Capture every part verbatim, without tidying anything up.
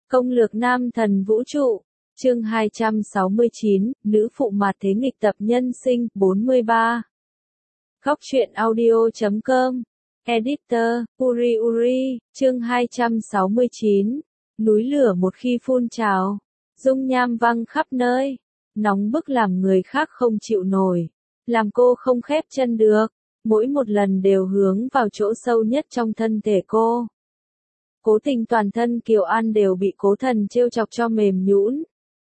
Công lược nam thần vũ trụ, chương hai trăm sáu mươi chín, nữ phụ mạt thế nghịch tập nhân sinh, bốn mươi ba. Góc truyện audio chấm com, Editor, Uri Uri, chương hai trăm sáu mươi chín, núi lửa một khi phun trào, dung nham văng khắp nơi, nóng bức làm người khác không chịu nổi, làm cô không khép chân được, mỗi một lần đều hướng vào chỗ sâu nhất trong thân thể cô. Cố Tình toàn thân Kiều An đều bị Cố Thần trêu chọc cho mềm nhũn.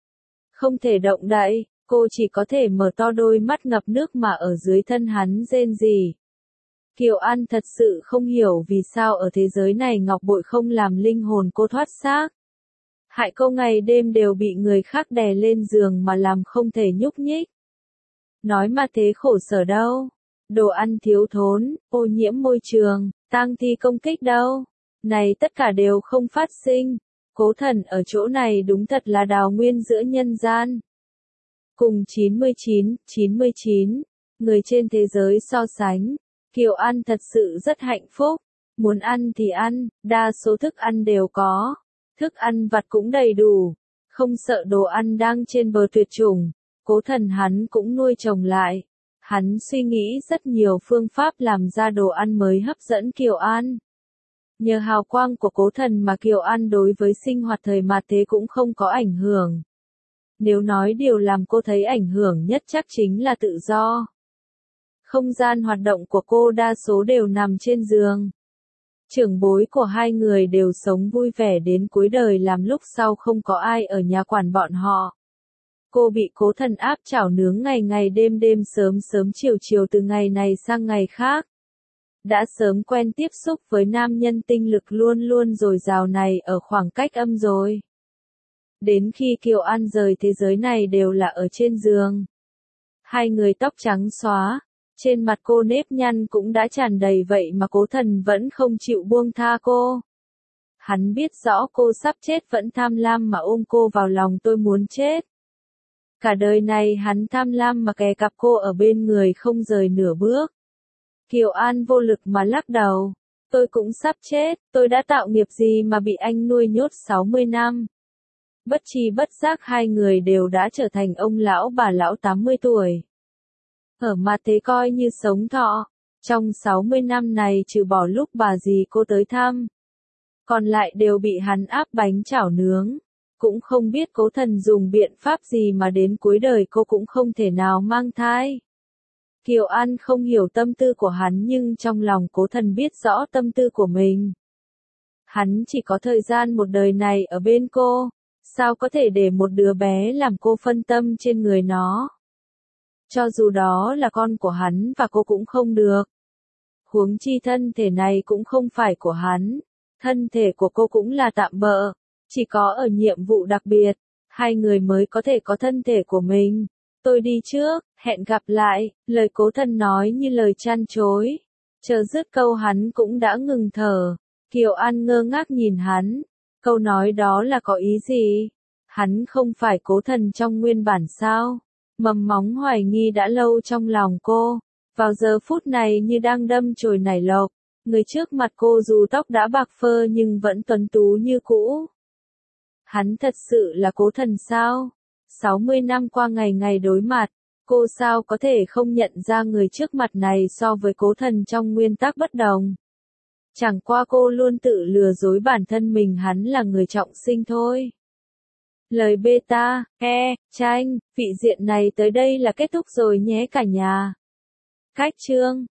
Không thể động đậy, cô chỉ có thể mở to đôi mắt ngập nước mà ở dưới thân hắn rên rỉ. Kiều An thật sự không hiểu vì sao ở thế giới này ngọc bội không làm linh hồn cô thoát xác. Hại cô ngày đêm đều bị người khác đè lên giường mà làm không thể nhúc nhích. Nói mà thế khổ sở đâu. Đồ ăn thiếu thốn, ô nhiễm môi trường, tang thi công kích đâu. Này tất cả đều không phát sinh. Cố Thần ở chỗ này đúng thật là đào nguyên giữa nhân gian. Cùng chín mươi chín, chín mươi chín, người trên thế giới so sánh, Kiều An thật sự rất hạnh phúc. Muốn ăn thì ăn, đa số thức ăn đều có. Thức ăn vặt cũng đầy đủ. Không sợ đồ ăn đang trên bờ tuyệt chủng. Cố Thần hắn cũng nuôi trồng lại. Hắn suy nghĩ rất nhiều phương pháp làm ra đồ ăn mới hấp dẫn Kiều An. Nhờ hào quang của Cố Thần mà Kiều An đối với sinh hoạt thời mạt thế cũng không có ảnh hưởng. Nếu nói điều làm cô thấy ảnh hưởng nhất chắc chính là tự do. Không gian hoạt động của cô đa số đều nằm trên giường. Trưởng bối của hai người đều sống vui vẻ đến cuối đời làm lúc sau không có ai ở nhà quản bọn họ. Cô bị Cố Thần áp chảo nướng ngày ngày đêm đêm sớm sớm chiều chiều từ ngày này sang ngày khác. Đã sớm quen tiếp xúc với nam nhân tinh lực luôn luôn dồi dào này ở khoảng cách âm rồi. Đến khi Kiều An rời thế giới này đều là ở trên giường. Hai người tóc trắng xóa, trên mặt cô nếp nhăn cũng đã tràn đầy vậy mà Cố Thần vẫn không chịu buông tha cô. Hắn biết rõ cô sắp chết vẫn tham lam mà ôm cô vào lòng tôi muốn chết. Cả đời này hắn tham lam mà kè cặp cô ở bên người không rời nửa bước. Kiều An vô lực mà lắc đầu. Tôi cũng sắp chết, tôi đã tạo nghiệp gì mà bị anh nuôi nhốt sáu mươi năm. Bất tri bất giác hai người đều đã trở thành ông lão bà lão tám mươi tuổi. Ở mặt thế coi như sống thọ. Trong sáu mươi năm này trừ bỏ lúc bà dì cô tới thăm. Còn lại đều bị hắn áp bánh chảo nướng. Cũng không biết Cố Thần dùng biện pháp gì mà đến cuối đời cô cũng không thể nào mang thai. Kiều An không hiểu tâm tư của hắn nhưng trong lòng Cố Thần biết rõ tâm tư của mình. Hắn chỉ có thời gian một đời này ở bên cô, sao có thể để một đứa bé làm cô phân tâm trên người nó. Cho dù đó là con của hắn và cô cũng không được. Huống chi thân thể này cũng không phải của hắn, thân thể của cô cũng là tạm bợ, chỉ có ở nhiệm vụ đặc biệt, hai người mới có thể có thân thể của mình. Tôi đi trước, hẹn gặp lại, lời Cố Thần nói như lời chăn chối. Chờ dứt câu hắn cũng đã ngừng thở. Kiều An ngơ ngác nhìn hắn. Câu nói đó là có ý gì? Hắn không phải Cố Thần trong nguyên bản sao? Mầm móng hoài nghi đã lâu trong lòng cô. Vào giờ phút này như đang đâm chồi nảy lộc. Người trước mặt cô dù tóc đã bạc phơ nhưng vẫn tuấn tú như cũ. Hắn thật sự là Cố Thần sao? sáu mươi năm qua ngày ngày đối mặt, cô sao có thể không nhận ra người trước mặt này so với Cố Thần trong nguyên tắc bất đồng. Chẳng qua cô luôn tự lừa dối bản thân mình hắn là người trọng sinh thôi. Lời beta, e, tranh, vị diện này tới đây là kết thúc rồi nhé cả nhà. Cách chương